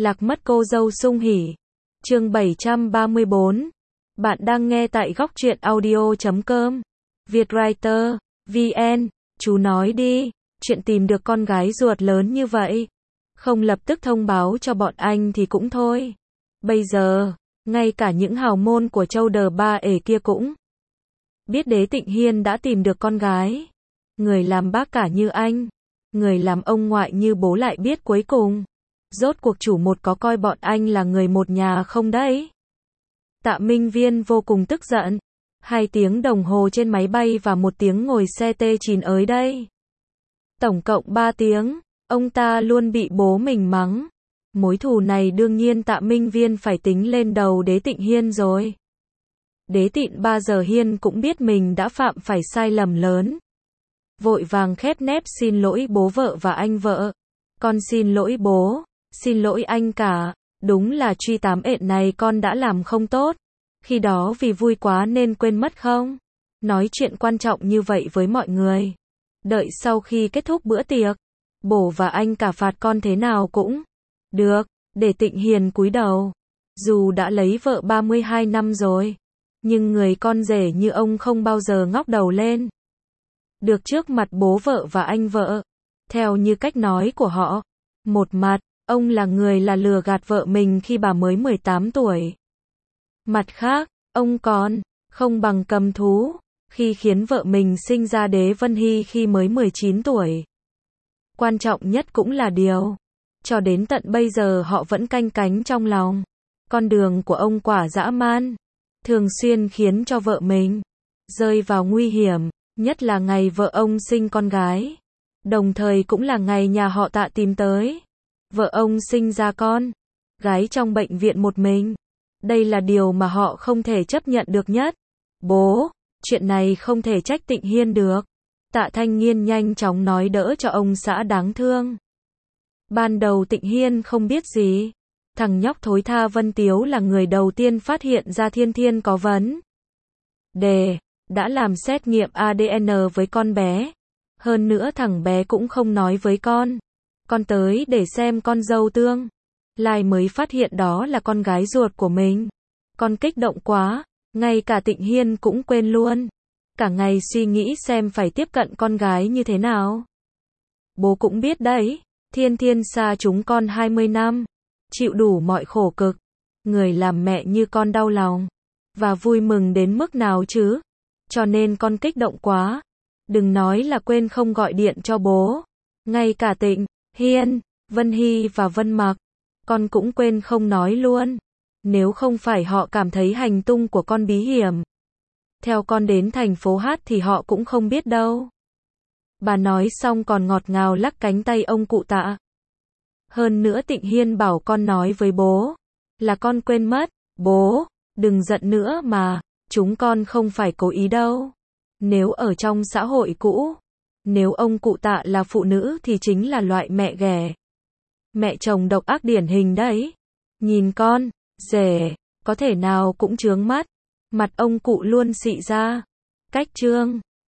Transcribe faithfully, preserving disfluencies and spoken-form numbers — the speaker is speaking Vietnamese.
Lạc mất cô dâu sung hỉ. Chương bảy trăm ba mươi bốn. Bạn đang nghe tại góc truyện audio chấm com. Vietwriter, vê en, chú nói đi, chuyện tìm được con gái ruột lớn như vậy. Không lập tức thông báo cho bọn anh thì cũng thôi. Bây giờ, ngay cả những hào môn của châu đờ ba ể kia cũng biết Đế Tịnh Hiên đã tìm được con gái. Người làm bác cả như anh, người làm ông ngoại như bố lại biết cuối cùng rốt cuộc chủ một có coi bọn anh là người một nhà không đấy. Tạ Minh Viên vô cùng tức giận. Hai tiếng đồng hồ trên máy bay và một tiếng ngồi xe tê chín ới đây. Tổng cộng ba tiếng, ông ta luôn bị bố mình mắng. Mối thù này đương nhiên Tạ Minh Viên phải tính lên đầu Đế Tịnh Hiên rồi. Đế Tịnh ba giờ Hiên cũng biết mình đã phạm phải sai lầm lớn. Vội vàng khép nép xin lỗi bố vợ và anh vợ. Con xin lỗi bố, xin lỗi anh cả, đúng là truy tám ện này con đã làm không tốt. Khi đó vì vui quá nên quên mất không? Nói chuyện quan trọng như vậy với mọi người. Đợi sau khi kết thúc bữa tiệc, bố và anh cả phạt con thế nào cũng được. Để Tịnh Hiền cúi đầu. Dù đã lấy vợ ba mươi hai năm rồi, nhưng người con rể như ông không bao giờ ngóc đầu lên được trước mặt bố vợ và anh vợ. Theo như cách nói của họ, một mặt, ông là người là lừa gạt vợ mình khi bà mới mười tám tuổi. Mặt khác, ông còn không bằng cầm thú khi khiến vợ mình sinh ra Đế Vân Hy khi mới mười chín tuổi. Quan trọng nhất cũng là điều, cho đến tận bây giờ họ vẫn canh cánh trong lòng. Con đường của ông quả dã man, thường xuyên khiến cho vợ mình rơi vào nguy hiểm, nhất là ngày vợ ông sinh con gái. Đồng thời cũng là ngày nhà họ Tạ tìm tới. Vợ ông sinh ra con gái trong bệnh viện một mình. Đây là điều mà họ không thể chấp nhận được nhất. Bố, chuyện này không thể trách Tịnh Hiên được. Tạ Thanh Nghiên nhanh chóng nói đỡ cho ông xã đáng thương. Ban đầu Tịnh Hiên không biết gì. Thằng nhóc thối tha Vân Tiếu là người đầu tiên phát hiện ra Thiên Thiên có vấn đề, đã làm xét nghiệm a đê en với con bé. Hơn nữa thằng bé cũng không nói với con. Con tới để xem con dâu tương lai mới phát hiện đó là con gái ruột của mình. Con kích động quá, ngay cả Tịnh Hiên cũng quên luôn. Cả ngày suy nghĩ xem phải tiếp cận con gái như thế nào. Bố cũng biết đấy, Thiên Thiên xa chúng con hai mươi năm, chịu đủ mọi khổ cực. Người làm mẹ như con đau lòng và vui mừng đến mức nào chứ. Cho nên con kích động quá. Đừng nói là quên không gọi điện cho bố. Ngay cả Tịnh Hiên, Vân Hy và Vân Mặc, con cũng quên không nói luôn. Nếu không phải họ cảm thấy hành tung của con bí hiểm, theo con đến thành phố Hát thì họ cũng không biết đâu. Bà nói xong còn ngọt ngào lắc cánh tay ông cụ Tạ. Hơn nữa Tịnh Hiên bảo con nói với bố là con quên mất. Bố, đừng giận nữa mà, chúng con không phải cố ý đâu. Nếu ở trong xã hội cũ, nếu ông cụ Tạ là phụ nữ thì chính là loại mẹ ghẻ, mẹ chồng độc ác điển hình đấy. Nhìn con rể có thể nào cũng chướng mắt. Mặt ông cụ luôn xị ra. Cách trương